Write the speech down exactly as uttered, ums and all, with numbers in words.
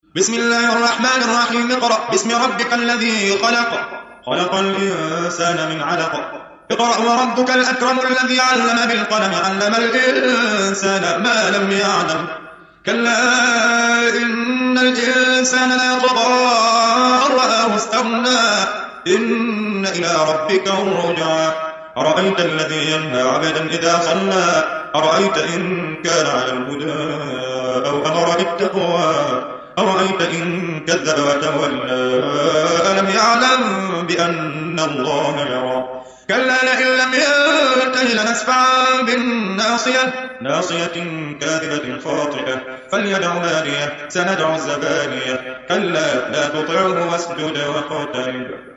بسم الله الرحمن الرحيم. اقرأ باسم ربك الذي خلق خلق الإنسان من علق. اقرأ وربك الأكرم الذي علم بالقلم علم الإنسان ما لم يعلم. كلا إن الإنسان ليطغى أن رآه استغنى إن إلى ربك الرجعى. أرأيت الذي ينهى عبدا إذا صلى أرأيت إن كان على الهدى أو أمر بالتقوى أرأيت إن كذب وتولى ألم يعلم بأن الله يرى. كلا لئن لم ينته لنسفعا بالناصية ناصية كاذبة خاطئة فليدع ناديه سندع الزبانية. كلا لا تطعه واسجد واقترب.